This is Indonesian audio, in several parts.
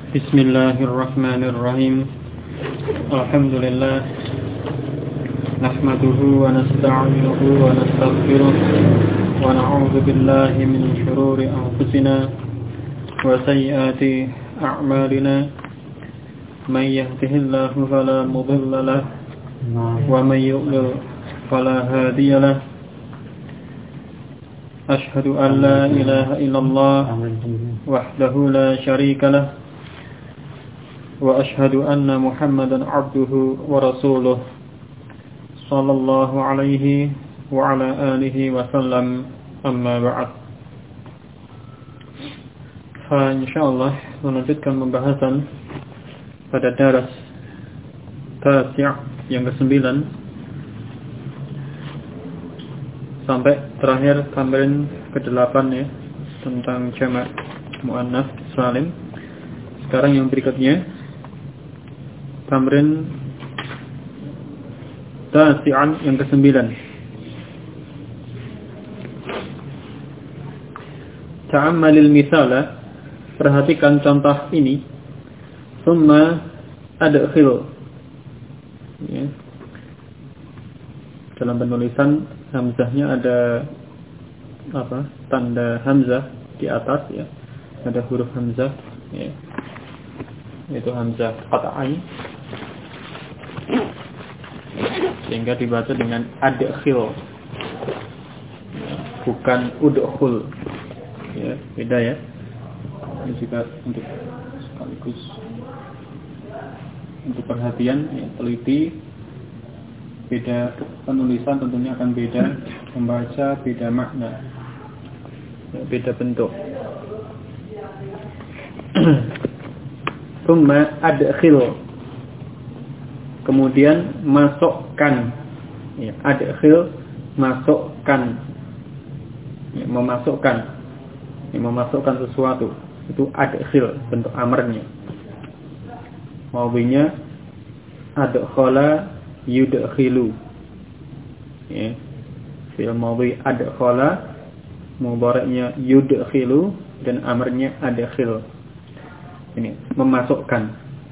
Bismillahirrahmanirrahim. Alhamdulillah. Nahmaduhu wa nasta'inuhu wa nastaghfiruh wa na'udzu billahi min shururi anfusina wa sayyiati a'malina. May yahdihillahu fala mudilla lahu wa may yudlil fala hadiya lahu. Ashhadu an la ilaha illallah wahdahu la syarika lahu wa ashhadu anna Muhammadan abduhu wa rasuluh sallallahu alaihi wa ala alihi wa sallam, amma ba'd. Insyaallah melanjutkan pembahasan pada daras tasi' yang ke-9 sampai terakhir tamrin ke-8 ya, tentang jamak muannats salim. Sekarang yang berikutnya tamrin tasi'an yang ke-9. Ta'ammalil misala, perhatikan contoh ini. Summa adkhil, ya. Dalam penulisan hamzahnya ada tanda hamzah di atas ya. Ada huruf hamzah ya. Itu hamzah qat'i. Sehingga dibaca dengan adkhil. Ya, bukan udkhul. Ya, beda ya. Ini juga untuk sekaligus untuk perhatian ya, teliti. Beda penulisan tentunya akan beda, membaca beda makna, ya, beda bentuk. Tsumma adkhil, kemudian masukkan, ya, adkhil, masukkan, ya, memasukkan, ya, memasukkan sesuatu, itu adkhil, bentuk amarnya. Maubinya adkhala yudkhilu, ya, fi'il madhi adkhala, mudhari'nya yudkhilu, dan amarnya adkhil. Ini memasukkan.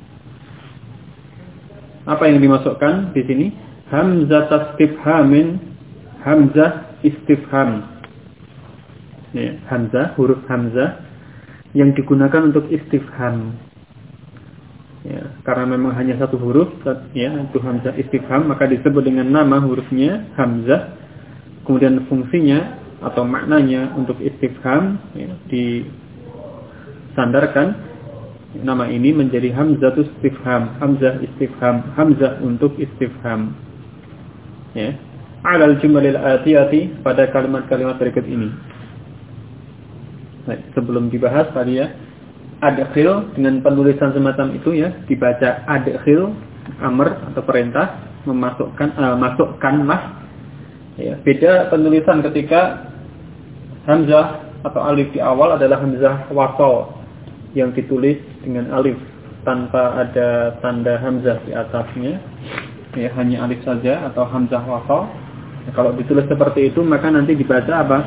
Apa yang dimasukkan di sini? Hamzah istifhamin, hamzah istifham. Ya, hamzah, huruf hamzah yang digunakan untuk istifham. Ya, karena memang hanya satu huruf, ya, itu hamzah istifham, maka disebut dengan nama hurufnya hamzah. Kemudian fungsinya atau maknanya untuk istifham, ya, disandarkan nama ini menjadi hamzatus istifham, hamzah istifham, hamzah untuk istifham. Ya, alal jumalil atiyati, pada kalimat-kalimat berikut ini. Baik, sebelum dibahas tadi ya, adkhil dengan penulisan semacam itu ya, dibaca adkhil, amr atau perintah, memasukkan, masukkanlah. Ya, beda penulisan ketika hamzah atau alif di awal adalah hamzah wasal yang ditulis dengan alif tanpa ada tanda hamzah di atasnya. Ya, hanya alif saja atau hamzah wasal. Ya, kalau ditulis seperti itu maka nanti dibaca apa?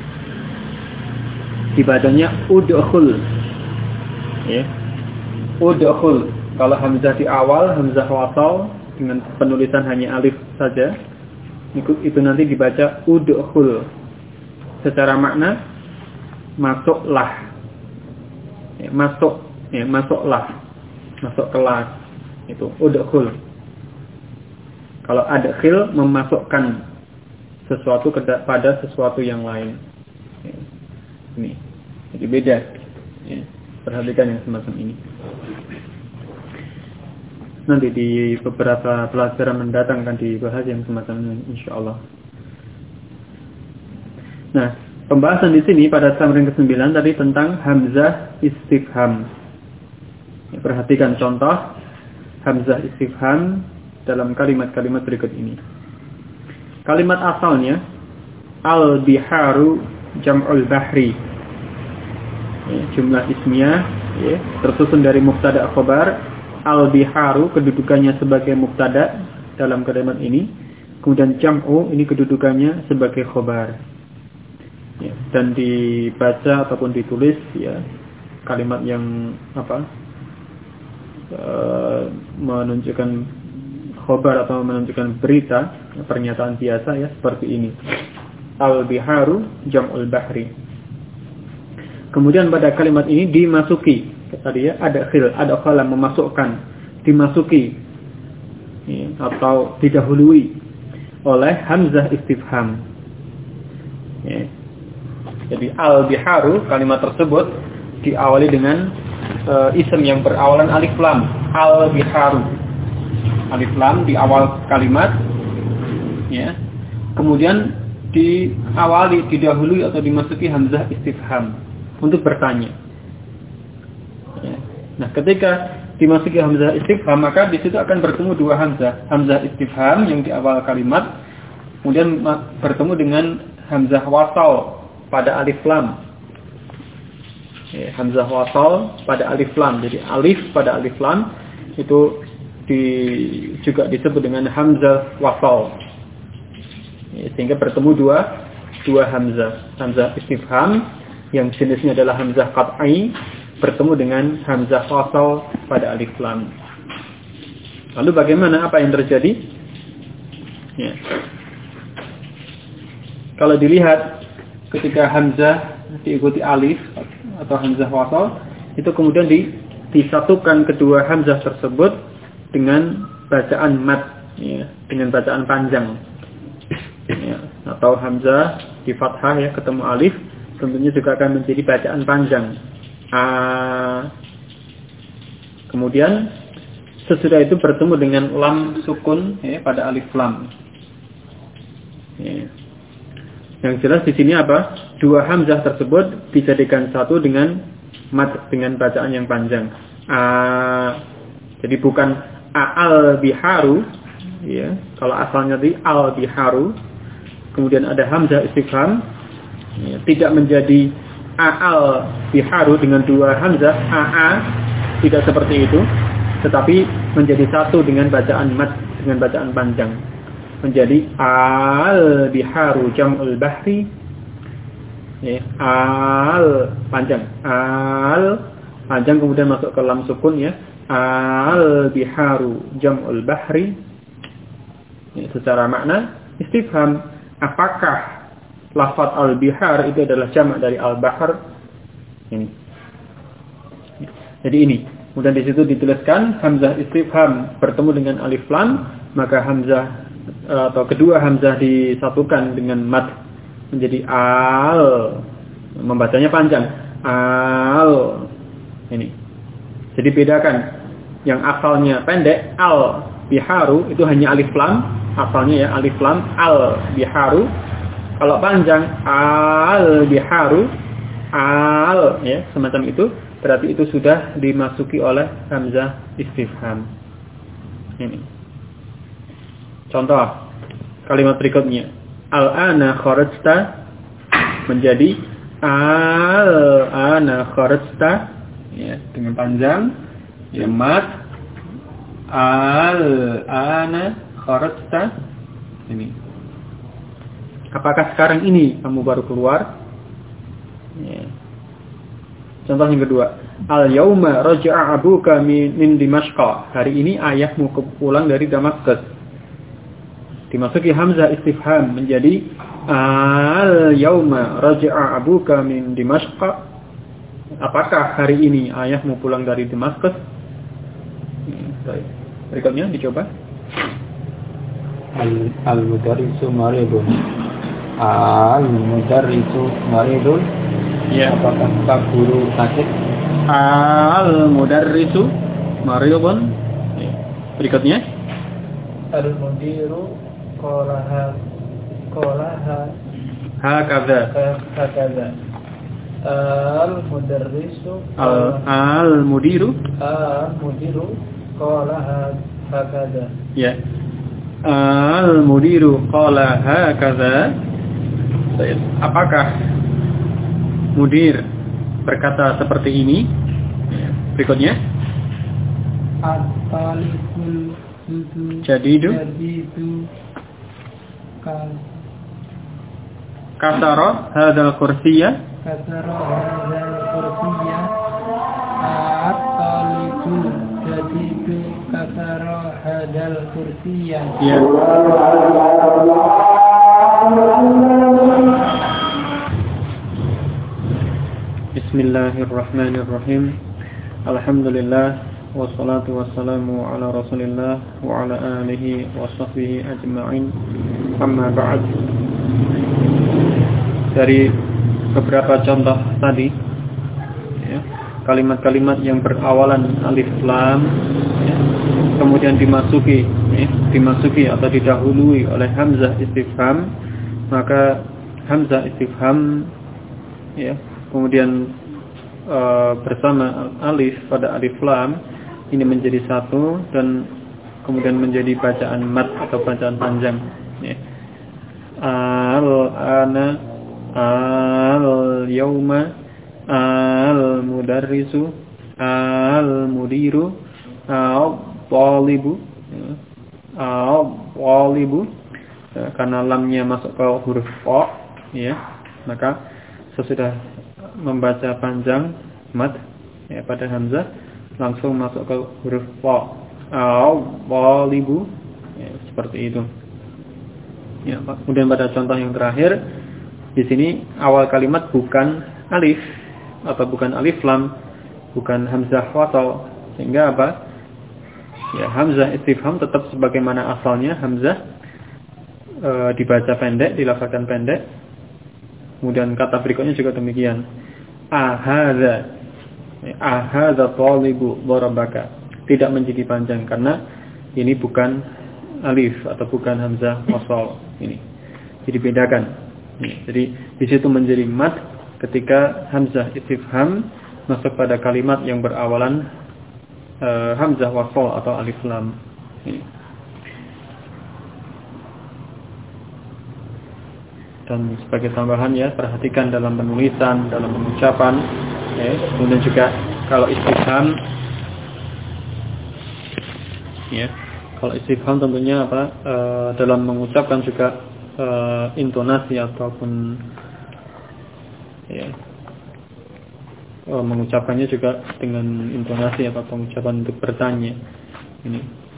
Dibacanya udkhul. Ya. Udkhul. Kalau hamzah di awal, hamzah wasal dengan penulisan hanya alif saja, itu nanti dibaca udkhul. Secara makna masuklah. Ya, masuk, ya, masuklah. Masuk kelas. Itu udkhul. Kalau adkhil, memasukkan sesuatu pada sesuatu yang lain. Ya. Ini. Jadi beda. Ya. Perhatikan yang semacam ini. Nanti di beberapa pelajaran mendatang akan dibahas yang semacam ini, insyaallah. Nah, pembahasan di sini pada tamrin ke-9 tadi tentang hamzah istifham. Ya, perhatikan contoh hamzah istifham dalam kalimat-kalimat berikut ini. Kalimat asalnya al-biharu jam'ul bahri. Ya, jumlah ismiyah ya, tersusun dari mubtada khobar. Al-biharu kedudukannya sebagai mubtada dalam kalimat ini. Kemudian jam'u ini kedudukannya sebagai khobar. Ya, dan dibaca ataupun ditulis ya kalimat yang menunjukkan khobar atau menunjukkan berita, pernyataan biasa ya, seperti ini. Al-biharu jam'ul bahri. Kemudian pada kalimat ini dimasuki, tadi ya, ada khala memasukkan, dimasuki ya, atau didahului oleh hamzah istifham. Ya. Jadi al-biharu, kalimat tersebut diawali dengan isim yang berawalan alif lam. Al-biharu, alif lam di awal kalimat ya. Kemudian didahului atau dimasuki hamzah istifham untuk bertanya ya. Nah, ketika dimasuki hamzah istifham, maka di situ akan bertemu dua hamzah. Hamzah istifham yang di awal kalimat, kemudian bertemu dengan hamzah wasal pada alif lam. Ya, hamzah wasal pada alif lam. Jadi alif pada alif lam itu juga disebut dengan hamzah wasal. Ya, sehingga bertemu dua hamzah. Hamzah istifham yang jenisnya adalah hamzah qat'i bertemu dengan hamzah wasal pada alif lam. Lalu bagaimana, apa yang terjadi? Ya. Kalau dilihat ketika hamzah diikuti alif atau hamzah wasal, itu kemudian disatukan kedua hamzah tersebut dengan bacaan mad ya, dengan bacaan panjang. Ya, atau hamzah di fathah ya ketemu alif, tentunya juga akan menjadi bacaan panjang. Kemudian sesudah itu bertemu dengan lam sukun ya, pada alif lam. Ya. Yang jelas di sini apa? Dua hamzah tersebut dijadikan satu dengan mad, dengan bacaan yang panjang. Jadi bukan al biharu ya. Kalau asalnya di al biharu, kemudian ada hamzah istifham ya, tidak menjadi al biharu dengan dua hamzah tidak seperti itu, tetapi menjadi satu dengan bacaan mad, dengan bacaan panjang, menjadi al biharu jam'ul bahri ya, al panjang, al panjang kemudian masuk ke lam sukun ya, al biharu jam'ul bahri ya, secara makna istifham, apakah lafaz al-bihar itu adalah jamak dari al-bahr ini. Jadi ini. Kemudian di situ dituliskan hamzah istifham bertemu dengan alif lam, maka hamzah atau kedua hamzah disatukan dengan mad menjadi al, membacanya panjang. Al. Ini. Jadi bedakan, yang asalnya pendek al biharu itu hanya alif lam, asalnya ya alif lam al biharu. Kalau panjang al biharu al ya, semacam itu, berarti itu sudah dimasuki oleh hamzah istifham. Ini. Contoh kalimat berikutnya. Al-ana kharajta menjadi al-ana kharajta ya, dengan panjang ya, mad al-ana kharajta ini. Apakah sekarang ini kamu baru keluar? Ya. Contoh yang kedua. Al-yauma raja'a abuka min Dimashq. Hari ini ayahmu pulang dari Damaskus. Dimasuki hamzah istifham menjadi al-yauma raja'a abuka min Dimashq. Apakah hari ini ayahmu pulang dari Damaskus? Berikutnya dicoba. Al-mudarrisu maridun. Al-mudarrisu maridun. Ya, apakah Pak Guru sakit? Al-mudarrisu maridun. Berikutnya. Al-mudiru qalaha hakadha. Al-mudarrisu al-mudiru qalaha hakadha. Ya. Al-mudiru qala hakadha. Apakah mudir berkata seperti ini? Berikutnya. At-talikul jadidu kasara hadzal kursiyya at-taliku Ra'aitu kasara hadal kursiyya. Ya. Bismillahirrahmanirrahim. Alhamdulillah wassalatu wassalamu ala Rasulillah wa ala alihi wa sahbihi ajma'in. Amma ba'd. Dari beberapa contoh tadi ya, kalimat-kalimat yang berawalan alif lam ya, kemudian dimasuki atau didahului oleh hamzah istifham, maka hamzah istifham ya kemudian bersama alif pada alif lam ini menjadi satu dan kemudian menjadi bacaan mad atau bacaan panjang ya. Al-ana al-yawma al-mudarrisu al-mudiru al-talibu al-talibu karena lamnya masuk ke huruf o ya, maka sesudah membaca panjang mad ya pada hamzah langsung masuk ke huruf fa al-talibu ya, seperti itu ya. Kemudian pada contoh yang terakhir di sini awal kalimat bukan alif atau bukan alif lam, bukan hamzah wasal, sehingga apa ya, hamzah istifham tetap sebagaimana asalnya hamzah dibaca pendek, dilafazkan pendek. Kemudian kata berikutnya juga demikian. Ahadza talibu darabaka. Tidak menjadi panjang karena ini bukan alif atau bukan hamzah wasal ini. Jadi bedakan. Jadi di situ menjadi mad ketika hamzah istifham masuk pada kalimat yang berawalan hamzah wasal atau alif lam. Ini. Dan sebagai tambahan ya, perhatikan dalam penulisan, dalam pengucapan ya. Kemudian juga kalau istifham ya, kalau istifham tentunya apa dalam mengucapkan juga intonasi ataupun ya mengucapkannya juga dengan intonasi atau pengucapan untuk bertanya ini.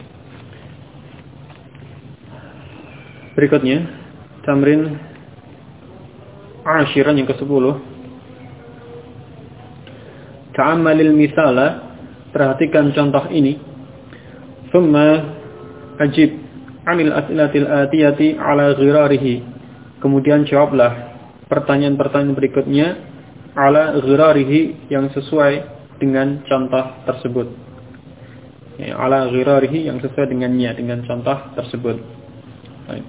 Berikutnya tamrin Ashiran yang ke-10. Ta'ammalil misala, perhatikan contoh ini. Thumma ajib 'anil as'ilatil atiyati 'ala ghirarihi. Kemudian jawablah pertanyaan-pertanyaan berikutnya 'ala ghirarihi yang sesuai dengan contoh tersebut. Ya, 'ala ghirarihi yang sesuai dengannya, dengan contoh tersebut. Baik.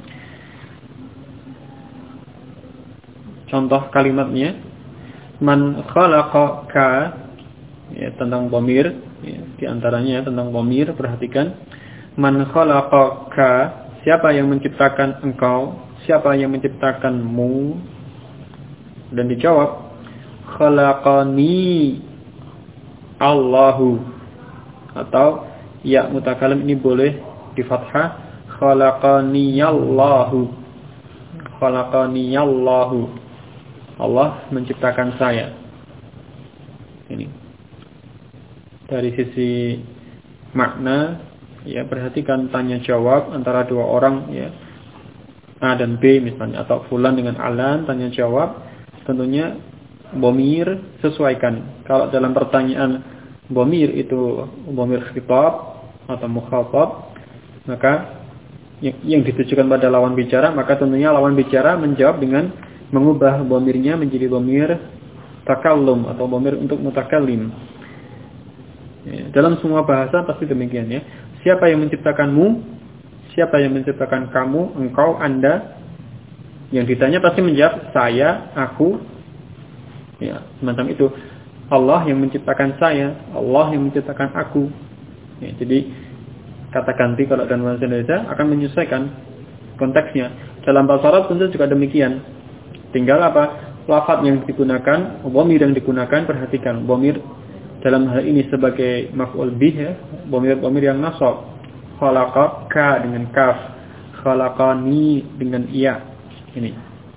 Contoh kalimatnya man khalaqaka ya, tentang dhamir ya, di antaranya tentang dhamir, perhatikan man khalaqaka, siapa yang menciptakan engkau, siapa yang menciptakanmu, dan dijawab khalaqani Allahu, atau ya mutakalim ini boleh di fathah khalaqani Allahu, khalaqani Allahu, Allah menciptakan saya. Ini dari sisi makna ya, perhatikan tanya jawab antara dua orang ya, A dan B misalnya, atau fulan dengan alan tanya jawab, tentunya dhamir sesuaikan. Kalau dalam pertanyaan dhamir itu dhamir khitab atau mukhatab, maka yang ditujukan pada lawan bicara, maka tentunya lawan bicara menjawab dengan mengubah dhamirnya menjadi dhamir takallum atau dhamir untuk mutakallim. Ya, dalam semua bahasa pasti demikian ya. Siapa yang menciptakanmu? Siapa yang menciptakan kamu? Engkau, Anda? Yang ditanya pasti menjawab saya, aku. Ya, semacam itu. Allah yang menciptakan saya, Allah yang menciptakan aku. Ya, jadi kata ganti kalau dalam bahasa Indonesia akan menyesuaikan konteksnya. Dalam bahasa Arab tentu juga demikian. Tinggal apa? Lafaz yang digunakan, dhamir yang digunakan, perhatikan. Dhamir dalam hal ini sebagai maf'ul bih ya, dhamir yang nasab. Khalaqaka dengan kaf, khalaqani dengan iya. Ini.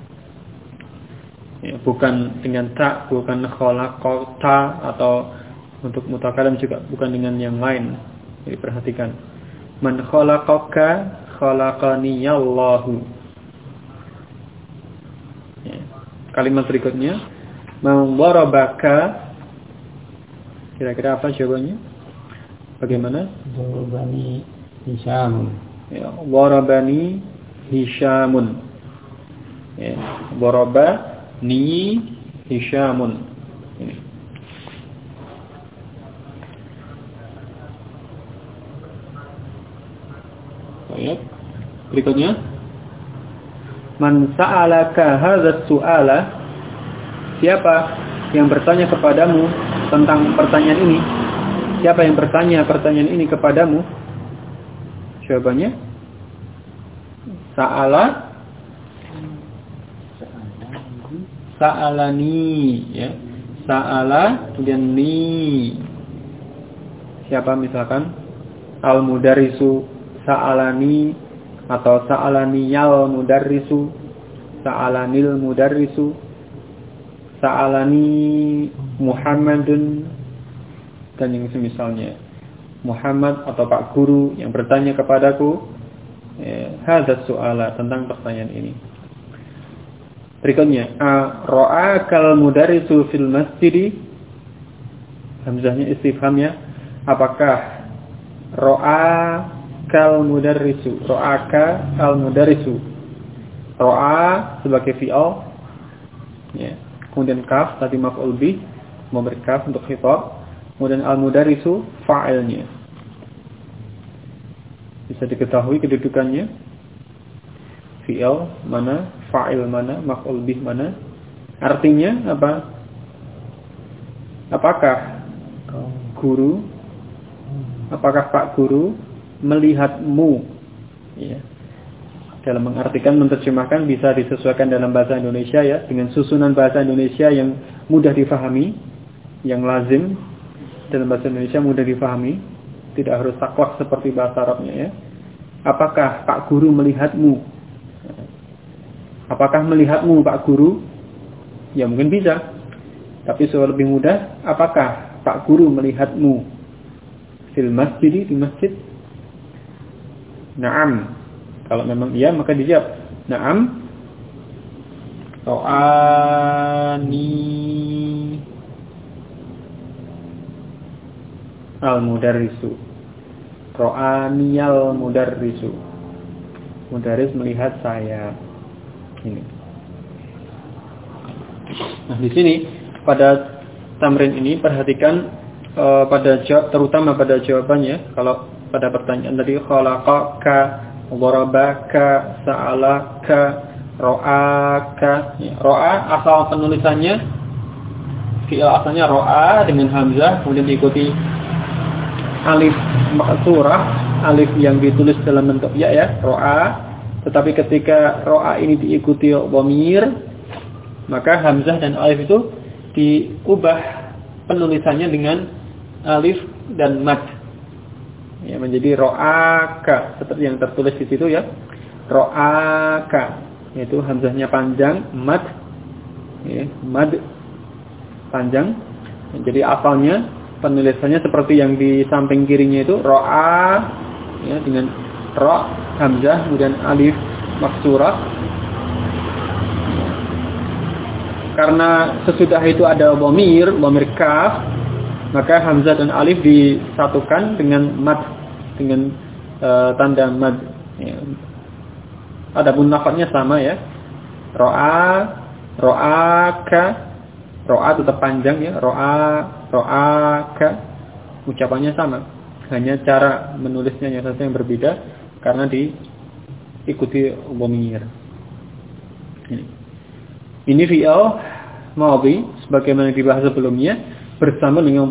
Ya, bukan dengan ta, bukan khalaqata, atau untuk mutakalim juga bukan dengan yang lain. Jadi perhatikan. Man khalaqaka khalaqaniyallahu. Ya. Kalimat berikutnya, man darabaka. Kira-kira apa jawabannya? Bagaimana? Darabani Hisyamun. Ya, darabani Hisyamun. Ya, darabani Hisyamun. Ini. Baik. Berikutnya, man sa'alaka hadzal su'ala, siapa yang bertanya kepadamu tentang pertanyaan ini? Siapa yang bertanya pertanyaan ini kepadamu? Jawabannya sa'alani, ya. Sa'ala kemudian ni. Siapa misalkan al-mudarrisu sa'alani atau sa'alaniyal mudarrisu, sa'alanil mudarrisu, sa'alani Muhammadun, dan yang semisalnya. Muhammad atau Pak Guru yang bertanya kepadaku hadzal su'ala, tentang pertanyaan ini. Berikutnya, ra'akal mudarrisu fil masjid. Hamzahnya istifhamnya, apakah ra'akal mudarrisu, ra'aka al mudarrisu. Ra'a sebagai fi'il, ya. Kemudian kaf tadi maf'ul bih, memberi kaf untuk khitab. Kemudian al-mudarrisu fa'ilnya. Bisa diketahui kedudukannya. Fi'il mana, fa'il mana, maf'ul bih mana. Artinya apa? Apakah guru, apakah Pak Guru melihatmu? Ya. Dalam mengartikan, menerjemahkan bisa disesuaikan dalam bahasa Indonesia, ya, dengan susunan bahasa Indonesia yang mudah difahami, yang lazim dalam bahasa Indonesia mudah difahami, tidak harus saklek seperti bahasa Arabnya, ya. Apakah Pak Guru melihatmu? Apakah melihatmu Pak Guru? Ya mungkin bisa. Tapi soal lebih mudah, apakah Pak Guru melihatmu fil masjid, di masjid? Naam. Kalau memang iya maka dijawab naam. Ra'ani al-mudarrisu. Ra'aniyal mudarrisu. Mudarris melihat saya. Ini. Nah, di sini pada tamrin ini perhatikan terutama pada jawabannya. Kalau pada pertanyaan tadi khalaqaka, darabaka, sa'alaka, ra'aka. Ya, ra'a asal penulisannya fi'il asalnya ra'a dengan hamzah, kemudian diikuti alif maksurah, alif yang ditulis dalam bentuk ya, ra'a. Tetapi ketika ra'a ini diikuti dhamir, maka hamzah dan alif itu diubah penulisannya dengan alif dan mad. Ya, menjadi ra'aka seperti yang tertulis di situ, ya. Ra'aka, yaitu hamzahnya panjang, mad, ya, mad panjang. Jadi asalnya penulisannya seperti yang di samping kirinya itu ra'a, ya, dengan ra hamzah kemudian alif maksurah. Karena sesudah itu ada dhamir kaf, maka hamzah dan alif disatukan dengan mad, dengan tanda mad. Ya. Adapun lafadznya sama, ya. Ra'aka, ra'a tetap panjang, ya. Ra'aka, ucapannya sama. Hanya cara menulisnya yang satu yang berbeda karena diikuti dhamir. Ini fi'il madhi sebagaimana dibahas sebelumnya bersama dengan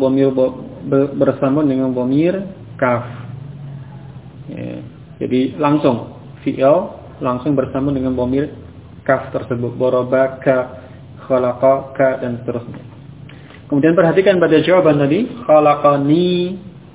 dhamir kaf. Ya, jadi langsung fi'il langsung bersama dengan dhamir kaf tersebut, darabaka, khalaqaka dan seterusnya. Kemudian perhatikan pada jawaban tadi, khalaqani,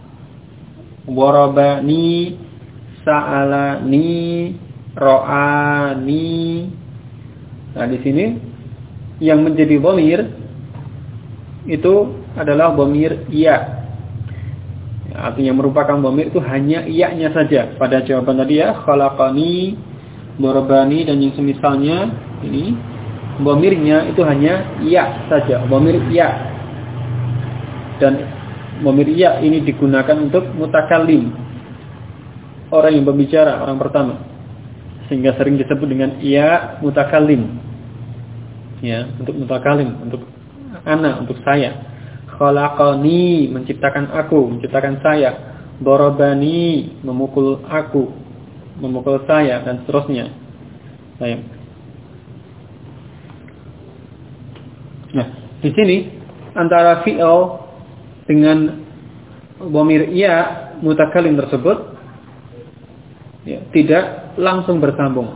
darabani, sa'alani, ra'ani. Nah, di sini yang menjadi dhamir itu adalah dhamir ya. Artinya merupakan dhamir itu hanya iya-nya saja. Pada jawaban tadi ya, khalaqani, darabani dan yang semisalnya ini dhamirnya itu hanya iya saja, dhamir iya. Dan dhamir iya ini digunakan untuk mutakallim. Orang yang berbicara, orang pertama. Sehingga sering disebut dengan iya mutakallim. Ya, untuk mutakallim, untuk ana, untuk saya. Khalaqani, menciptakan aku, menciptakan saya. Darabani, memukul aku, memukul saya, dan seterusnya. Baik. Nah, di sini antara fi'il dengan dhamir iya mutakallim tersebut ya, tidak langsung bersambung,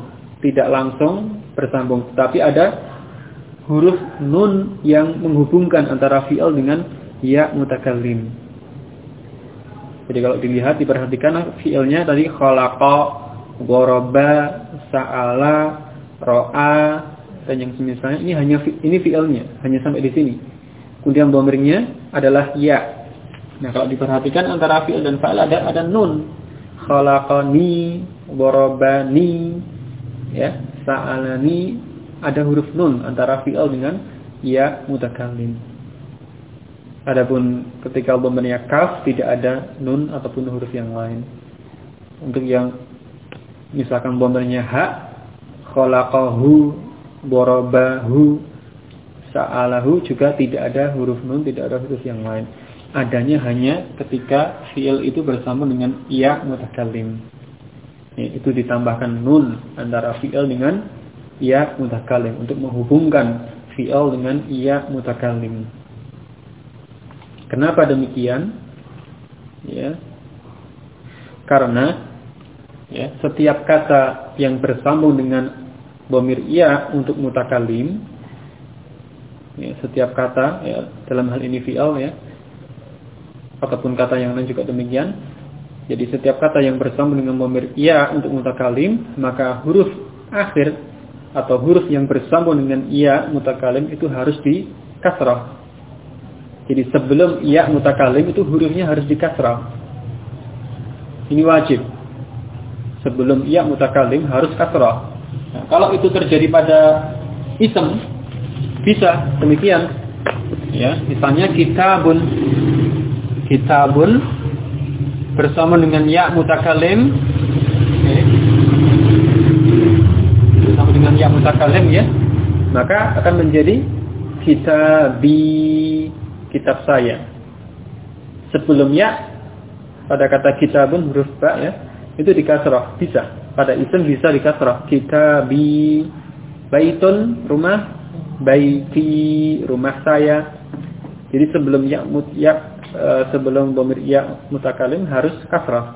tetapi ada huruf nun yang menghubungkan antara fi'il dengan ya mutakallim. Jadi kalau dilihat, diperhatikan fi'ilnya tadi khalaqa, daraba, sa'ala, ra'a dan yang semisalnya, ini fi'ilnya, hanya sampai di sini. Kemudian dhamirnya adalah ya. Nah, kalau diperhatikan antara fi'il dan fa'il ada nun. Khalaqani, darabani, ya, sa'alani, ada huruf nun antara fi'il dengan ya mutakallim. Adapun ketika dhamirnya kaf tidak ada nun ataupun huruf yang lain. Untuk yang misalkan dhamirnya ha, khalaqahu, darabahu, sa'alahu juga tidak ada huruf nun, tidak ada huruf yang lain. Adanya hanya ketika fi'il itu bersama dengan ya mutakallim. Itu ditambahkan nun antara fi'il dengan ya mutakallim untuk menghubungkan fi'il dengan ya mutakallim. Kenapa demikian? Ya. Karena ya, setiap kata yang bersambung dengan dhamir ya untuk mutakallim, ya, setiap kata ya, dalam hal ini fi'il ya, ataupun kata yang lain juga demikian. Jadi setiap kata yang bersambung dengan dhamir ya untuk mutakallim, maka huruf akhir atau huruf yang bersambung dengan ya mutakallim itu harus di kasrah. Jadi sebelum ya mutakallim itu hurufnya harus di kasrah. Ini wajib. Sebelum ya mutakallim harus kasrah. Nah, kalau itu terjadi pada ism, bisa demikian. Ya, misalnya kitabun bersama dengan ya mutakallim. Dengan ya mutakallim ya, maka akan menjadi kitabi, kitab saya. Sebelumnya pada kata kitabun huruf ba ya, itu di kasrah, bisa. Pada isim bisa di kasrah. Kitabi, baitun rumah, baiti rumah saya. Jadi sebelum sebelum dhamir ya mutakallim harus kasrah.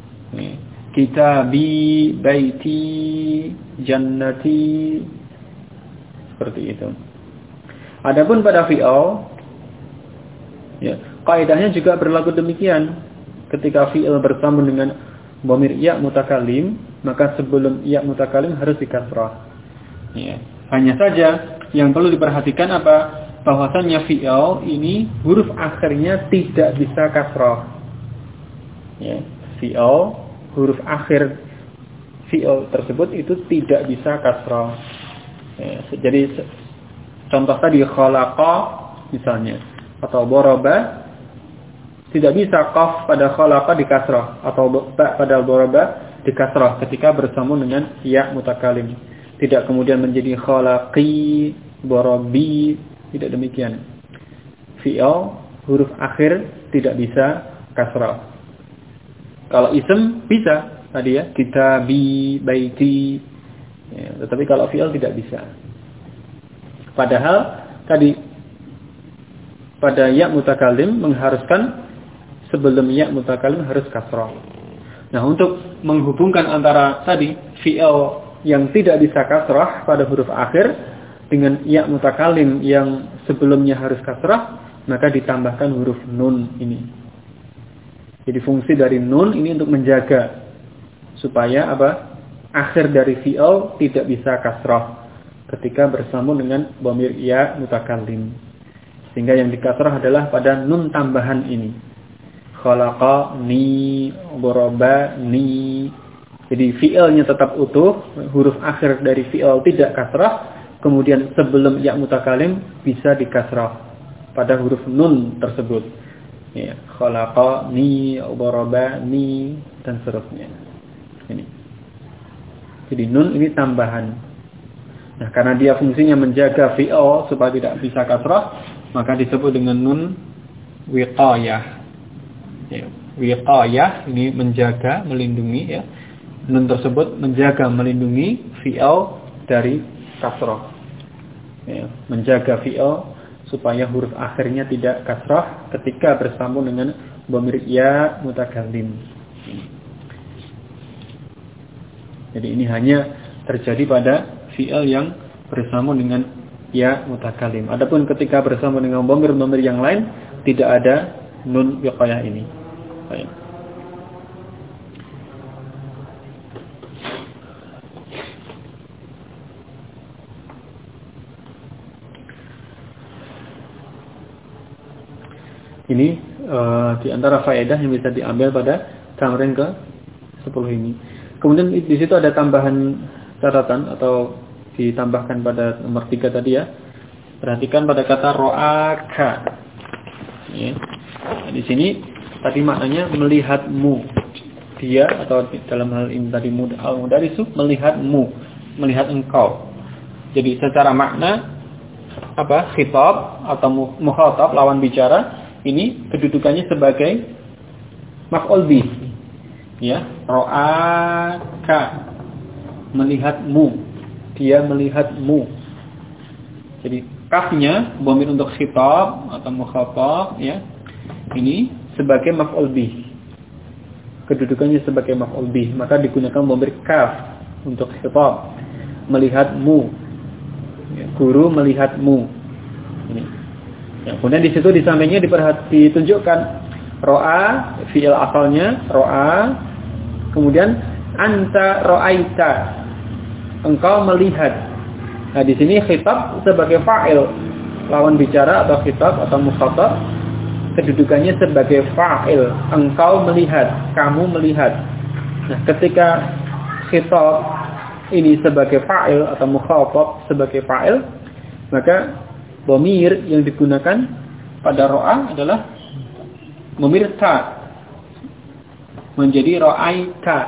Kitabi, baiti, jannati, seperti itu. Adapun pada fi'il, ya, kaidahnya juga berlaku demikian. Ketika fi'il bersambung dengan dhamir ya mutakallim, maka sebelum ya mutakallim harus di kasrah. Ya. Hanya saja yang perlu diperhatikan bahwasannya fi'il ini huruf akhirnya tidak bisa kasrah. Ya, fi'il huruf akhir fi'il tersebut itu tidak bisa kasrah. Ya, jadi contoh tadi khalaqa misalnya atau daraba, tidak bisa qaf pada khalaqa di kasrah atau ba pada daraba di kasrah ketika bersambung dengan ya mutakallim. Tidak kemudian menjadi khalaqi, darabi, tidak demikian. Fi'il huruf akhir tidak bisa kasrah. Kalau ism bisa tadi ya, kitabi, baiti, ya, tetapi kalau fi'il tidak bisa. Padahal tadi pada ya mutakallim mengharuskan sebelum ya mutakallim harus kasrah. Nah, untuk menghubungkan antara tadi fi'il yang tidak bisa kasrah pada huruf akhir dengan ya mutakallim yang sebelumnya harus kasrah, maka ditambahkan huruf nun ini. Jadi fungsi dari nun ini untuk menjaga supaya akhir dari fi'il tidak bisa kasrah ketika bersambung dengan dhamir ya mutakallim. Sehingga yang dikasrah adalah pada nun tambahan ini. khalaqani, darabani. Jadi fi'ilnya tetap utuh, huruf akhir dari fi'il tidak kasrah, kemudian sebelum ya mutakalim bisa dikasrah pada huruf nun tersebut. Ya, khalaqani, darabani dan seterusnya. Ini. Jadi nun ini tambahan. Nah, karena dia fungsinya menjaga fi'il supaya tidak bisa kasrah, maka disebut dengan nun wiqayah. Ya, wiqayah ini menjaga, melindungi ya. Nun tersebut menjaga, melindungi fi'il dari kasrah. Ya, menjaga fi'il supaya huruf akhirnya tidak kasrah ketika bersambung dengan dhamir ya mutakallim. Jadi ini hanya terjadi pada fi'il yang bersambung dengan ya mutakallim. Adapun ketika bersambung dengan dhamir-dhamir yang lain tidak ada nun wiqayah ini. Baik. Ini di antara faedah yang bisa diambil pada tamrin ke-10 ini. Kemudian di situ ada tambahan catatan atau ditambahkan pada nomor 3 tadi ya. Perhatikan pada kata ro'aka. Ya. Nah, di sini tadi maknanya melihatmu. Dia atau dalam hal ini tadi al-mudarisu melihatmu, melihat engkau. Jadi secara makna apa? Khitab atau mukhatab lawan bicara ini kedudukannya sebagai maf'ul bih. Ya, ro'aka melihatmu, dia melihatmu. Jadi kafnya dhamir untuk khitab atau mukhatab ya. Ini sebagai maf'ul bih. Kedudukannya sebagai maf'ul bih, maka digunakan dhamir kaf untuk khitab. Melihatmu. Ya, guru melihatmu. Ini. Ya, kemudian di situ di sampingnya ditunjukkan ro'a, fi'il asalnya ro'a, kemudian anta ro'aita, engkau melihat. Nah di sini khitab sebagai fa'il, lawan bicara atau khitab atau mukhatab, kedudukannya sebagai fa'il, engkau melihat, kamu melihat. Nah ketika khitab ini sebagai fa'il atau mukhatab sebagai fa'il, maka dhamir yang digunakan pada ro'a adalah dhamir ta, menjadi ro'aita,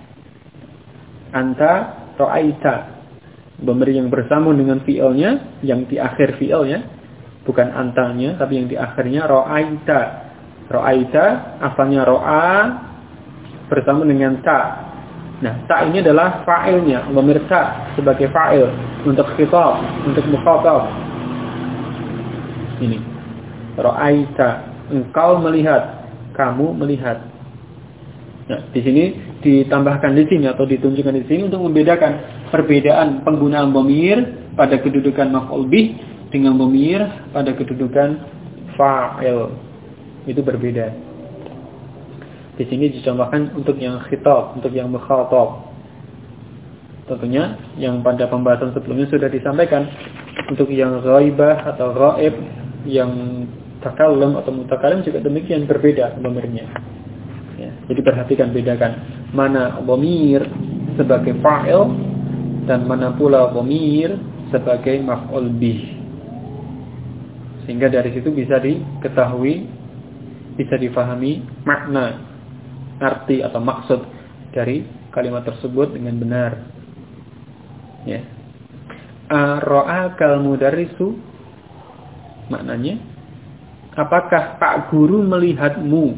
anta ro'aita. Dhamir yang bersambung dengan fi'ilnya, yang di akhir fi'ilnya, bukan antanya, tapi yang di akhirnya ro'aita. Ro'aita asalnya ro'a bersambung dengan ta. Nah, ta ini adalah fa'ilnya, dhamir ta sebagai fa'il untuk khitab, untuk mukhatab. Ini ro'aita, engkau melihat, kamu melihat. Nah, di sini ditambahkan di sini atau ditunjukkan di sini untuk membedakan perbedaan penggunaan dhamir pada kedudukan maf'ul bih dengan dhamir pada kedudukan fa'il. Itu berbeda. Di sini dicontohkan untuk yang khitab, untuk yang mukhatab. Tentunya yang pada pembahasan sebelumnya sudah disampaikan. Untuk yang ghaibah atau ghaib, yang takallum atau mutakalim juga demikian berbeda dhamirnya. Ya, jadi perhatikan, bedakan mana dhamir sebagai fa'il dan mana pula dhamir sebagai maf'ul bih. Sehingga dari situ bisa diketahui, bisa difahami makna, arti atau maksud dari kalimat tersebut dengan benar. Ya. Ra'akal mudarrisu, maknanya apakah Pak Guru melihatmu?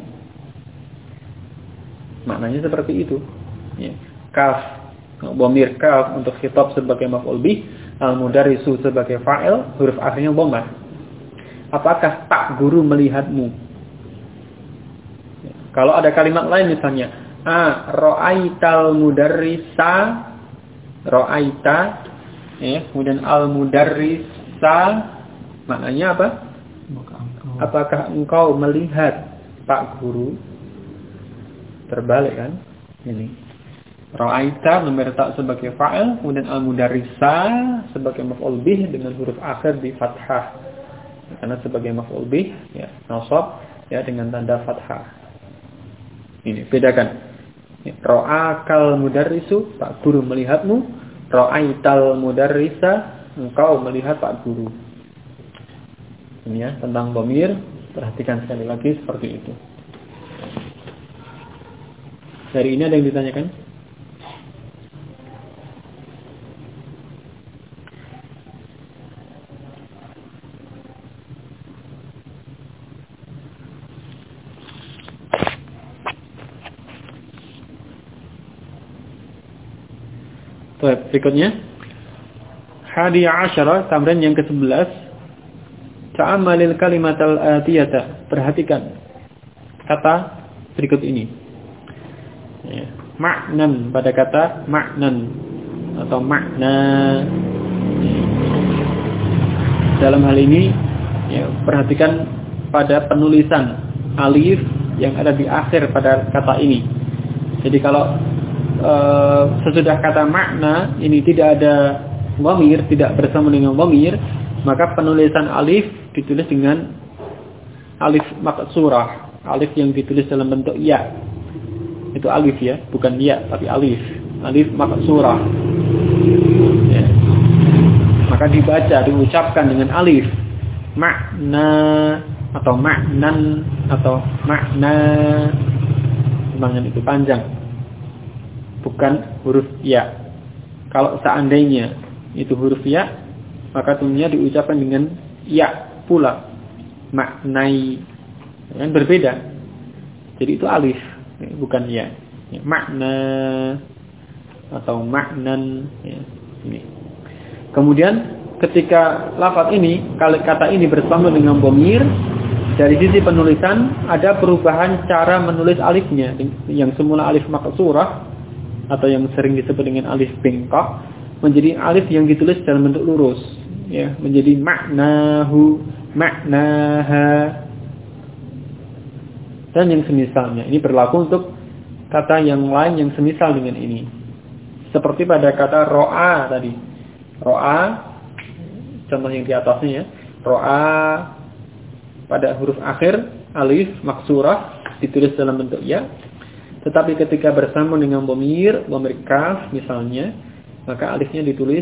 Maknanya seperti itu. Ya. Kaf, dhamir kaf untuk khitab sebagai maf'ul bih, al-mudarrisu sebagai fa'il, huruf akhirnya dhammah. Apakah Pak Guru melihatmu? Ya. Kalau ada kalimat lain misalnya, ra'aital mudarrisa, ra'aita, ya, kemudian al-mudarrisa, maknanya apa? Apakah engkau melihat Pak Guru? Terbalik kan? Ini. Ra'aita dhamir ta sebagai fa'il, kemudian al-mudarrisa sebagai maf'ul bih dengan huruf akhir di fathah. Karena sebagai maf'ul bih ya nasab ya dengan tanda fathah. Ini bedakan. Ra'akal mudarrisu, Pak guru melihatmu. Ra'aital mudarrisa, engkau melihat Pak guru. Ini ya, tentang dhamir, perhatikan sekali lagi seperti itu. Dari ini ada yang ditanyakan? Berikutnya, hadiah asyara, tamrin yang ke-11. Ta'amalil kalimatal atiyata. Perhatikan kata berikut ini. Ya. Ma'nan, pada kata ma'nan atau makna. Dalam hal ini, ya, perhatikan pada penulisan alif yang ada di akhir pada kata ini. Jadi kalau sesudah kata makna ini tidak ada dhamir, tidak bersama dengan dhamir, maka penulisan alif ditulis dengan alif maqsurah, alif yang ditulis dalam bentuk ya. Itu alif ya, bukan ya, tapi alif. Alif maqsurah. Ya. Maka dibaca, diucapkan dengan alif. Makna atau maknan atau makna. Memang itu panjang. Bukan huruf ya. Kalau seandainya itu huruf ya, maka tulisannya diucapkan dengan ya pula. Maknai. Kan berbeda. Jadi itu alif, bukan ya. Makna atau maknan. Ya. Ini. Kemudian ketika lafaz ini, kata ini bersama dengan dhamir, dari sisi penulisan ada perubahan cara menulis alifnya. Yang semula alif maqsurah atau yang sering disebut dengan alif bengkok menjadi alif yang ditulis dalam bentuk lurus, ya, menjadi maknahu, maknaha, dan yang semisalnya. Ini berlaku untuk kata yang lain yang semisal dengan ini. Seperti pada kata ro'a tadi. Ro'a, contoh yang di atasnya ya. Ro'a pada huruf akhir alif maksurah ditulis dalam bentuk ya. Tetapi ketika bersama dengan dhamir kaf misalnya, maka alifnya ditulis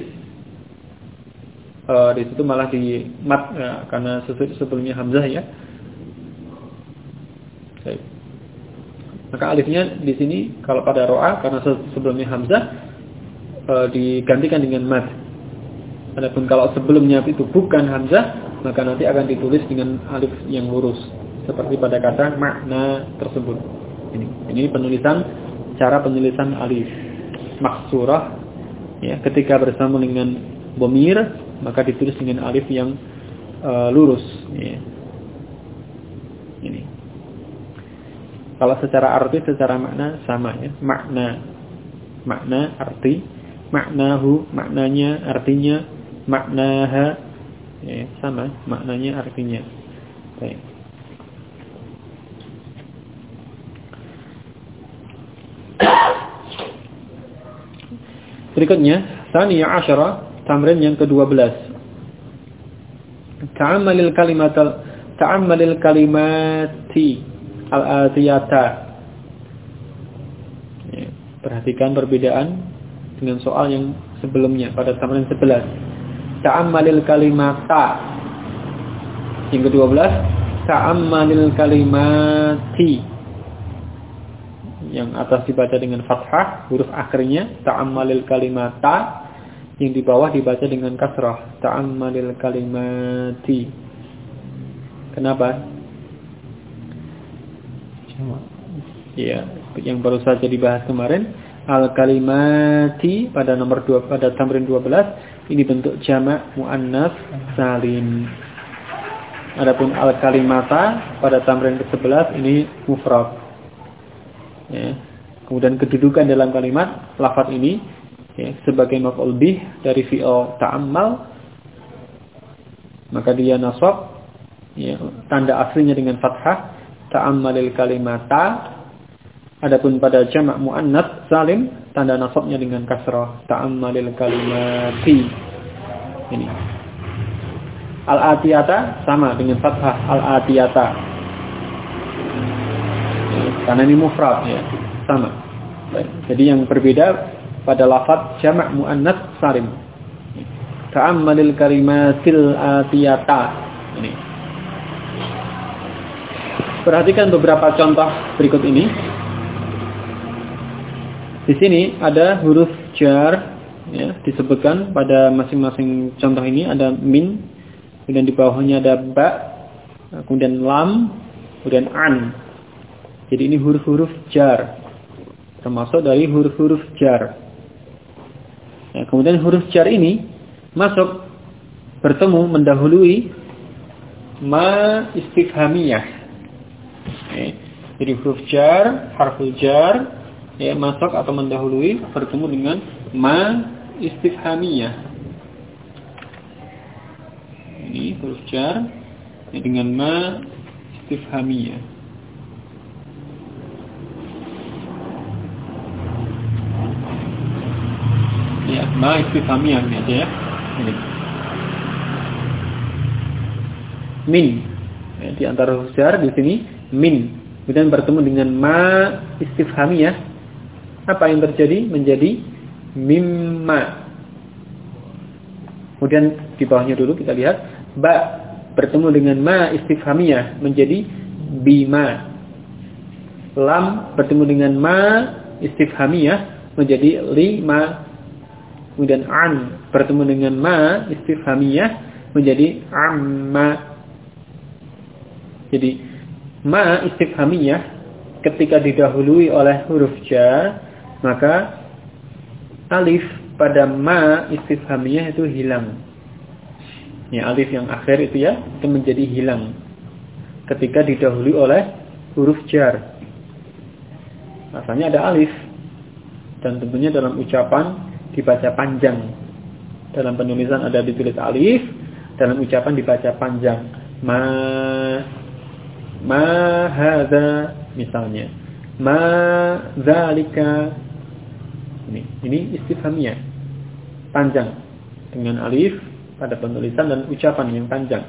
di situ malah di mat ya, karena sebelumnya hamzah ya. Baik. Maka alifnya di sini kalau pada ro'a karena sebelumnya hamzah digantikan dengan mat. Adapun kalau sebelumnya itu bukan hamzah, maka nanti akan ditulis dengan alif yang lurus seperti pada kata makna tersebut. Ini cara penulisan alif maksurah ya, ketika bersama dengan dhamir maka ditulis dengan alif yang lurus ya. Ini. Kalau secara arti, secara makna sama ya. Makna, arti, maknahu, maknanya, artinya, maknaha ya, sama, maknanya, artinya. Baik. Berikutnya, Tsaniyah Asyara, tamrin yang ke-12. Ta'ammalil kalimati al-atiyata. Ya, perhatikan perbedaan dengan soal yang sebelumnya pada tamrin 11. Ta'ammalil kalimata. Yang ke-12, ta'ammalil kalimati. Yang atas dibaca dengan fathah, huruf akhirnya ta'ammalil kalimata, yang di bawah dibaca dengan kasrah, ta'ammalil kalimati. Kenapa? Ya, yang baru saja dibahas kemarin, al-kalimati pada nomor 2 pada tamrin 12 ini bentuk jamak muannas salim. Adapun al-kalimata pada tamrin ke-11 ini mufrad. Ya. Kemudian kedudukan dalam kalimat lafaz ini ya, sebagai maf'ul bih dari fi'il ta'ammal, maka dia nasab ya, tanda aslinya dengan fathah ta'ammalil kalimata. Adapun pada jamak muannats salim tanda nasabnya dengan kasrah ta'ammalil kalimati. Ini al-atiyata sama dengan fathah al-atiyata. Karena ini mufrad ya, sama. Baik. Jadi yang berbeda pada lafaz jamak muannats salim. Ta'ammalil kalimatil atiyata. Ini. Perhatikan beberapa contoh berikut ini. Di sini ada huruf jar ya, disebutkan pada masing-masing contoh ini ada min, kemudian di bawahnya ada ba, kemudian lam, kemudian an. Jadi ini huruf-huruf jar, termasuk dari huruf-huruf jar. Ya, kemudian huruf jar ini masuk bertemu mendahului ma istifhamiyah. Ya, jadi huruf jar, harful jar ya, masuk atau mendahului bertemu dengan ma istifhamiyah. Ini huruf jar ya, dengan ma istifhamiyah. Ya, ma istifhamiyah ini aja ya. Ini. Min. Ya, di antara huruf jar di sini min. Kemudian bertemu dengan ma istifhamiyah. Apa yang terjadi? Menjadi mimma. Kemudian di bawahnya dulu kita lihat ba bertemu dengan ma istifhamiyah menjadi bima. Lam bertemu dengan ma istifhamiyah menjadi lima. Kemudian an bertemu dengan ma istifhamiyah menjadi amma. Jadi ma istifhamiyah ketika didahului oleh huruf jar, maka alif pada ma istifhamiyah itu hilang. Ya, alif yang akhir itu ya, itu menjadi hilang ketika didahului oleh huruf jar. Asalnya ada alif dan tentunya dalam ucapan dibaca panjang. Dalam penulisan ada ditulis alif, dalam ucapan dibaca panjang. Ma hadza misalnya. Ma dzalika. Ini istifhamiyah. Panjang dengan alif pada penulisan dan ucapan yang panjang.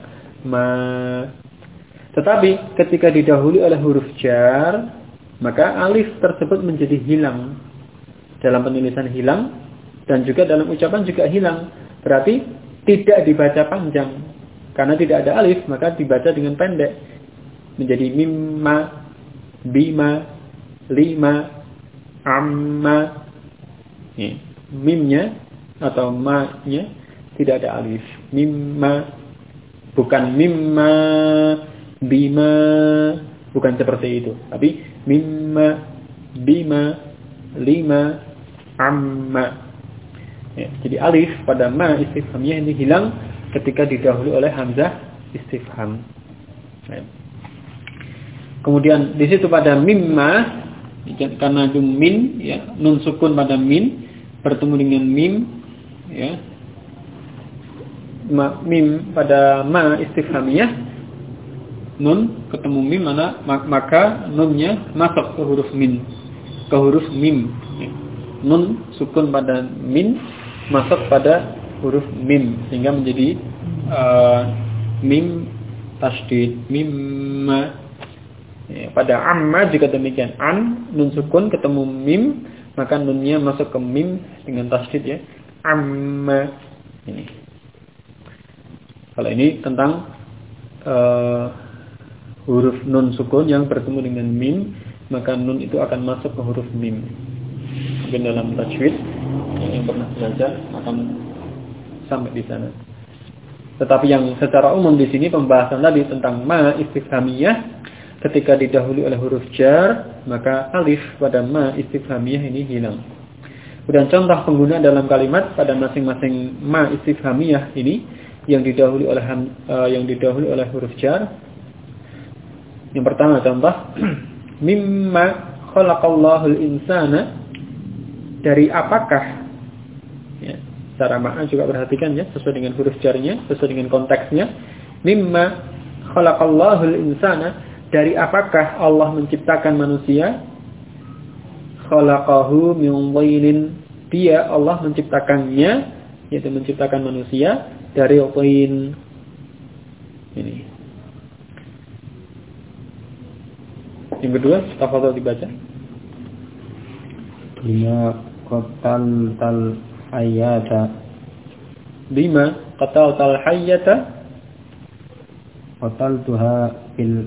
Tetapi ketika didahului oleh huruf jar, maka alif tersebut menjadi hilang. Dalam penulisan hilang dan juga dalam ucapan juga hilang. Berarti tidak dibaca panjang. Karena tidak ada alif, maka dibaca dengan pendek. Menjadi mimma, bima, lima, amma. Ya. Mimnya atau ma-nya tidak ada alif. Mimma. Bukan mimma, bima. Bukan seperti itu. Tapi mimma, bima, lima, amma. Ya, jadi alif pada ma istifhamiyah ini hilang ketika didahului oleh hamzah istifham. Ya. Kemudian di situ pada mimma, karena itu min, ya, nun sukun pada min bertemu dengan mim, ya. Mim pada ma istifhamiyah, nun ketemu mim mana, maka nunnya masuk ke huruf min, ke huruf mim. Ya. Nun sukun pada min masuk pada huruf mim sehingga menjadi mim tasydid, mimma. Ya, pada amma juga demikian, an nun sukun ketemu mim maka nunnya masuk ke mim dengan tasydid ya, amma. Ini kalau ini tentang huruf nun sukun yang bertemu dengan mim, maka nun itu akan masuk ke huruf mim. Mungkin dalam tajwid yang pernah belajar akan sampai di sana. Tetapi yang secara umum di sini pembahasan tadi tentang ma istifhamiyah, ketika didahului oleh huruf jar, maka alif pada ma istifhamiyah ini hilang. Kemudian contoh penggunaan dalam kalimat pada masing-masing ma istifhamiyah ini yang didahului oleh huruf jar. Yang pertama contoh mimma khalaqallahul insana, dari apakah, ya, secara makna juga perhatikan ya, sesuai dengan huruf jarnya, sesuai dengan konteksnya. Mimma khalaqallahul insana, dari apakah Allah menciptakan manusia? Khalaqahu min dhailin, dia Allah menciptakannya, yaitu menciptakan manusia dari dhail. Ini Yang kedua, tafadhol dibaca. 5 qataltal hayyata. 5 qataltal hayyata. Qataltuha bil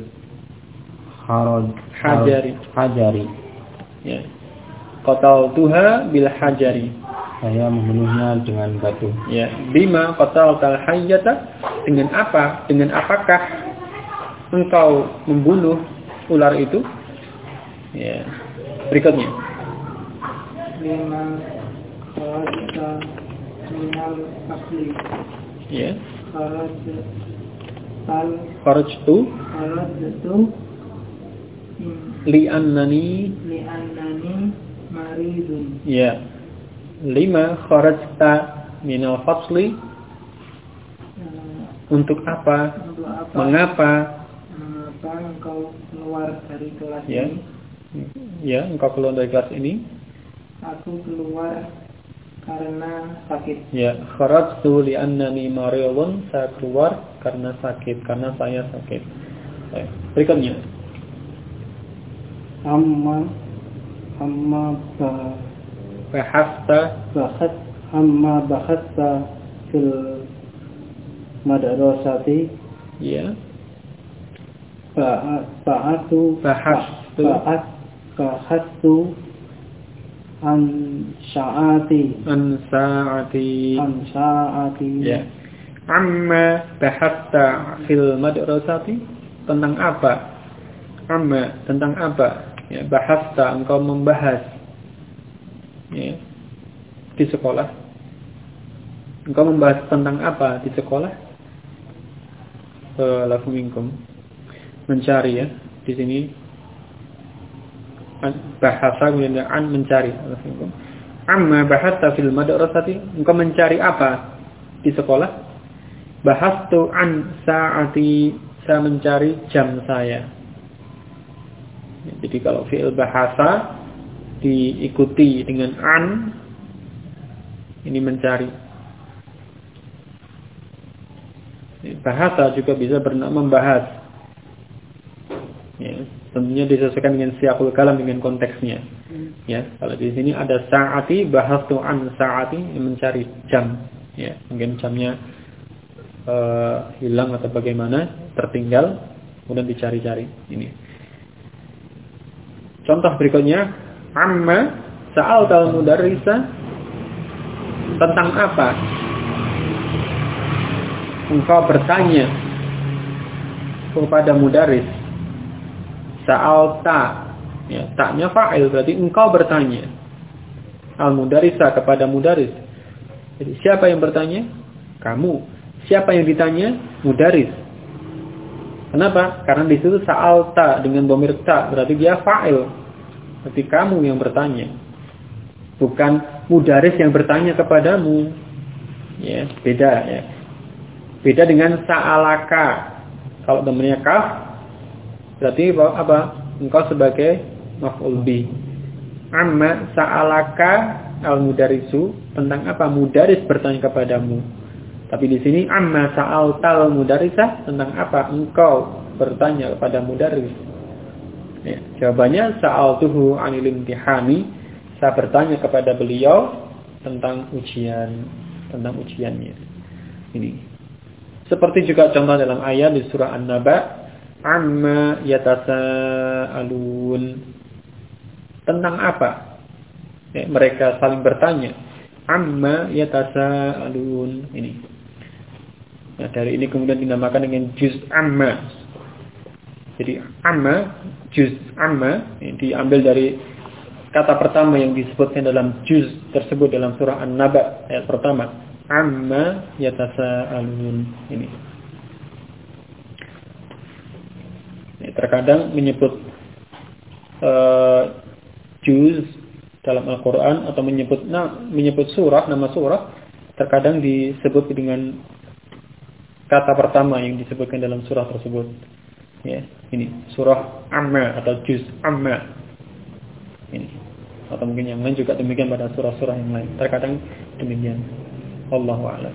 hajari. Ya. Qataltuha bil hajari. Saya membunuhnya dengan batu. Ya. 5 qataltal hayyata. Dengan apa? Dengan apakah engkau membunuh ular itu? Ya. Berikutnya. 5 kharajta minal asli. Ya. Kharajtu li'annani maridun. Ya. 5 kharajta minal fasli. Untuk apa? Mengapa engkau keluar dari kelas ya. ini? Ya, engkau keluar dari kelas ini. Aku keluar karena sakit. Ya, kharajtu li'annani maridun. Saya keluar karena sakit, karena saya sakit. Baik. Berikutnya. Amma bahasta fil madrasati. Ya. Bahastu an sa'ati. Ya. Amma bahasta fil madrasati. Tentang apa? Amma, tentang apa? Ya, bahasta, engkau membahas. Ya. Di sekolah. Engkau membahas tentang apa di sekolah? Lafu minkum. Mencari ya. Di sini bahasa kemudian an mencari. Amma bahasta fil madrasati. Engkau mencari apa di sekolah? Bahastu an sa'ati. Saya mencari jam saya. Jadi kalau fi'il bahasa diikuti dengan an, ini mencari. Bahasa juga bisa bermakna membahas. Ya, tentunya disesuaikan dengan siyaqul kalam, dengan konteksnya. Ya, kalau di sini ada sa'ati, bahastu an sa'ati, mencari jam. Ya, mungkin jamnya hilang atau bagaimana, tertinggal, kemudian dicari-cari. Ini. Contoh berikutnya, amma sa'altal mudarrisa. Tentang apa engkau bertanya kepada mudaris? Sa'alta, ya, taknya fa'il, berarti engkau bertanya. Al-mudarrisa, kepada mudaris. Jadi siapa yang bertanya? Kamu. Siapa yang ditanya? Mudaris. Kenapa? Karena di situ sa'alta dengan dhamir ta, berarti dia fa'il. Berarti kamu yang bertanya. Bukan mudaris yang bertanya kepadamu. Ya, beda ya. Beda dengan sa'alaka. Kalau dhamirnya kaf, berarti apa? Engkau sebagai maf'ul bi. Amma sa'alaka al-mudarisu, tentang apa mudaris bertanya kepadamu. Tapi di sini amma sa'altal mudarrisah, tentang apa engkau bertanya kepada mudarris. Ya, jawabannya sa'altuhu 'anil imtihani, saya bertanya kepada beliau tentang ujiannya. Ini. Seperti juga contoh dalam ayat di surah An-Naba, amma yatasaalun. Tentang apa? Ya, mereka saling bertanya. Amma yatasaalun. Ini. Nah, dari ini kemudian dinamakan dengan juz amma. Jadi amma, juz amma, diambil dari kata pertama yang disebutkan dalam juz tersebut dalam surah An-Naba ayat pertama. Amma yatasaalun. Ini. Terkadang menyebut juz dalam Al-Quran atau menyebut surah, nama surah, terkadang disebut dengan kata pertama yang disebutkan dalam surah tersebut. Ya, ini surah Amma atau juz Amma. Ini. Atau mungkin yang lain juga demikian pada surah-surah yang lain. Terkadang demikian. Wallahu a'lam.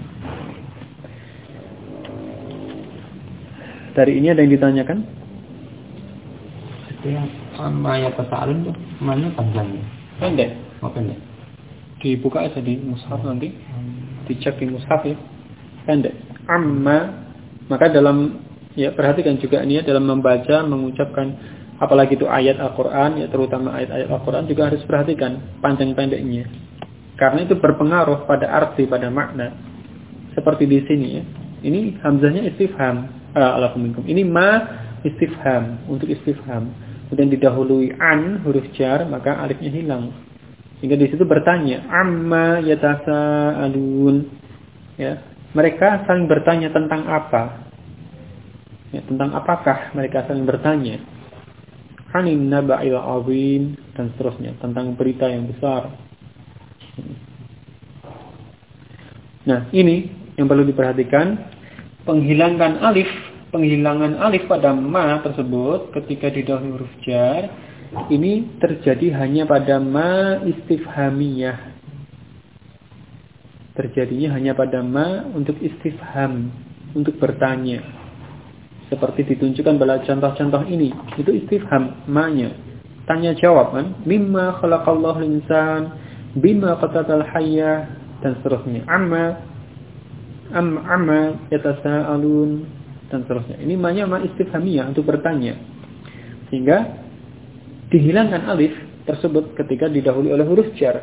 Dari ini ada yang ditanyakan? Itu yang sama ya tasa'alun tuh mana panjangnya? Pendek. Oh pendek. Dibuka aja di mushaf nanti. Dicek di mushaf ya. Pendek. Amma. Maka dalam ya perhatikan juga ini ya dalam membaca, mengucapkan apalagi itu ayat Al-Qur'an ya, terutama ayat-ayat Al-Qur'an juga harus perhatikan panjang pendeknya. Karena itu berpengaruh pada arti, pada makna. Seperti di sini ya. Ini hamzahnya istifham. Alaikuminkum. Ini ma istifham, untuk istifham. Kemudian didahului an huruf jar, maka alifnya hilang. Sehingga di situ bertanya, amma yatasaalun. Ya, mereka saling bertanya tentang apa? Ya, tentang apakah mereka saling bertanya? Anin naba'il azim dan seterusnya, tentang berita yang besar. Nah, ini yang perlu diperhatikan. Penghilangan alif pada ma tersebut ketika didahului huruf jar ini terjadi hanya pada ma istifhamiyah. Terjadinya hanya pada ma untuk istifham, untuk bertanya. Seperti ditunjukkan pada contoh-contoh ini, itu istifham ma-nya. Tanya jawab kan? Mimma khalaqallahu al-insan, bima qatatal hayya dan seterusnya. Amma yatasaalun dan seterusnya. Ini ma-nya ma istifhamiyah untuk bertanya. Sehingga dihilangkan alif tersebut ketika didahului oleh huruf jar.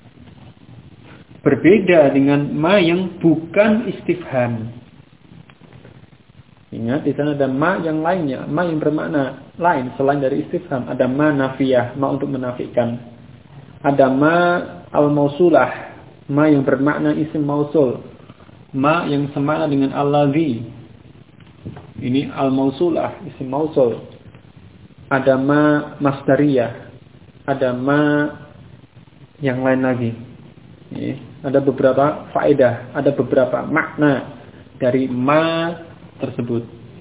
Berbeda dengan ma yang bukan istifham. Ingat di sana ada ma yang lainnya, ma yang bermakna lain selain dari istifham. Ada ma nafiyah, ma untuk menafikan. Ada ma al-mausulah, ma yang bermakna isim mausul. Ma yang semakna dengan allazi. Ini al-mausulah, isim mausul. Ada ma masdariyah. Ada ma yang lain lagi. Ada beberapa faedah, ada beberapa makna dari ma tersebut.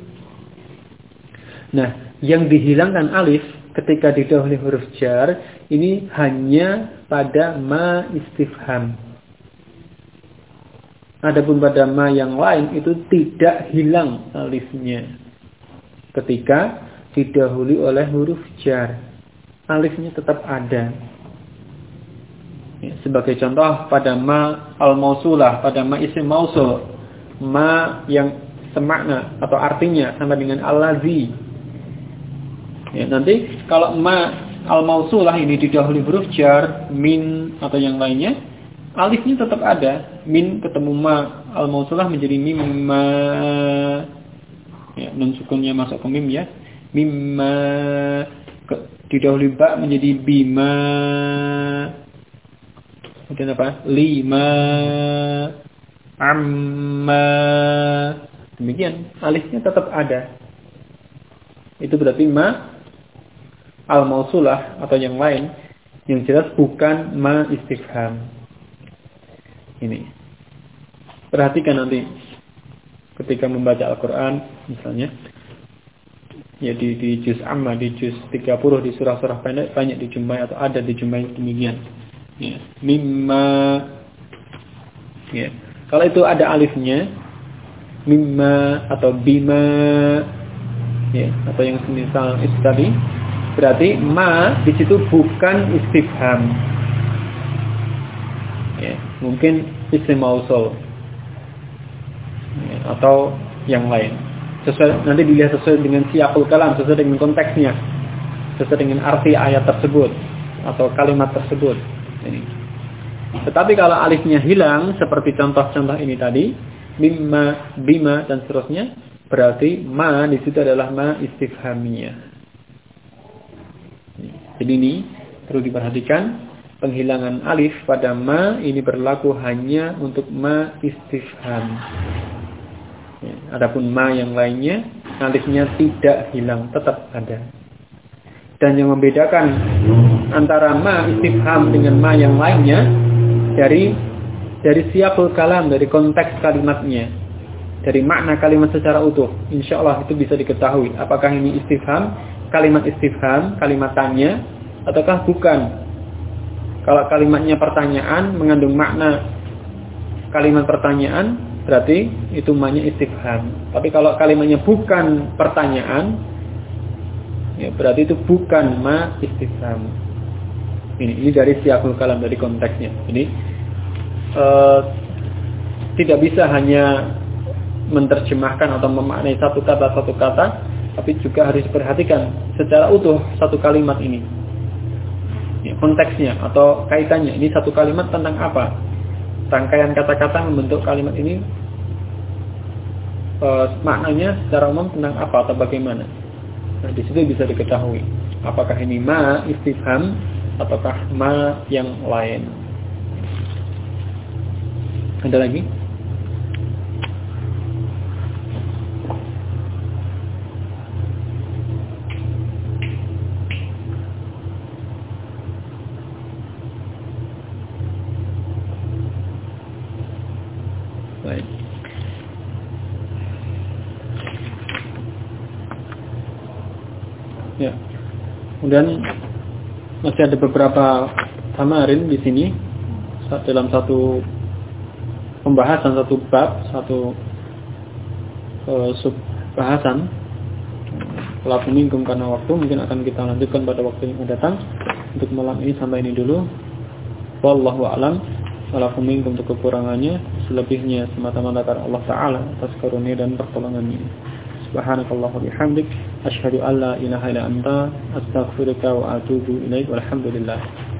Nah, yang dihilangkan alif ketika didahului huruf jar ini hanya pada ma istifham. Adapun pada ma yang lain itu tidak hilang alifnya ketika didahului oleh huruf jar. Alifnya tetap ada. Ya, sebagai contoh pada ma al-mausulah, pada ma isim mausul, ma yang semakna atau artinya sama dengan allazi. Ya, nanti kalau ma al-mausulah ini didahului huruf jar, min atau yang lainnya, alifnya tetap ada. Min ketemu ma al-mausulah menjadi mimma. Ya, nun sukunnya masuk ke mim ya. Mimma didahului ba menjadi bima. Kemudian apa? Lima. Amma. Demikian, alifnya tetap ada. Itu berarti ma al-mausulah atau yang lain, yang jelas bukan ma istifham. Ini. Perhatikan nanti ketika membaca Al-Qur'an misalnya, ya di juz amma, di juz 30 di surah-surah pendek banyak dijumpai atau ada dijumpai demikian. Ya, mimma. Ya. Kalau itu ada alifnya, mimma atau bima, ya, atau yang semisal itu tadi, berarti ma di situ bukan istifham. Ya, mungkin isim mausul, ya, atau yang lain. Nanti dilihat sesuai dengan siyaqul kalam, sesuai dengan konteksnya, sesuai dengan arti ayat tersebut atau kalimat tersebut. Ini. Tetapi kalau alifnya hilang seperti contoh-contoh ini tadi, mimma, bima dan seterusnya, berarti ma di situ adalah ma istifhamiyah. Jadi ini perlu diperhatikan, penghilangan alif pada ma ini berlaku hanya untuk ma istifham. Ya, adapun ma yang lainnya alifnya tidak hilang, tetap ada. Dan yang membedakan antara ma istifham dengan ma yang lainnya dari siyaqul kalam, dari konteks kalimatnya, dari makna kalimat secara utuh. Insyaallah itu bisa diketahui apakah ini istifham, kalimat istifham, kalimat tanya ataukah bukan. Kalau kalimatnya pertanyaan mengandung makna kalimat pertanyaan, berarti itu ma-nya istifham. Tapi kalau kalimatnya bukan pertanyaan, Ya, berarti itu bukan ma istifham. Ini dari siyaqul kalam, dari konteksnya. Ini tidak bisa hanya menerjemahkan atau memaknai satu kata, tapi juga harus diperhatikan secara utuh satu kalimat ini. Ya, konteksnya atau kaitannya. Ini satu kalimat tentang apa? Rangkaian kata-kata membentuk kalimat ini maknanya secara umum tentang apa atau bagaimana. Nah, di situ bisa diketahui apakah ini ma istifham ataukah ma yang lain. Ada lagi? Baik. Ya. Kemudian masih ada beberapa tamarin di sini dalam satu pembahasan, satu bab, satu subbahasan. Laku minkum karena waktu mungkin akan kita lanjutkan pada waktu yang datang. Untuk malam ini sampai ini dulu. Wallahu a'lam. Laku minkum untuk kekurangannya, selebihnya semata-mata karena Allah Ta'ala atas karunia dan pertolongannya. Subhanakallah wa bihamdik asyhadu an la ilaha illa anta astaghfiruka wa atubu ilaik walhamdulillah.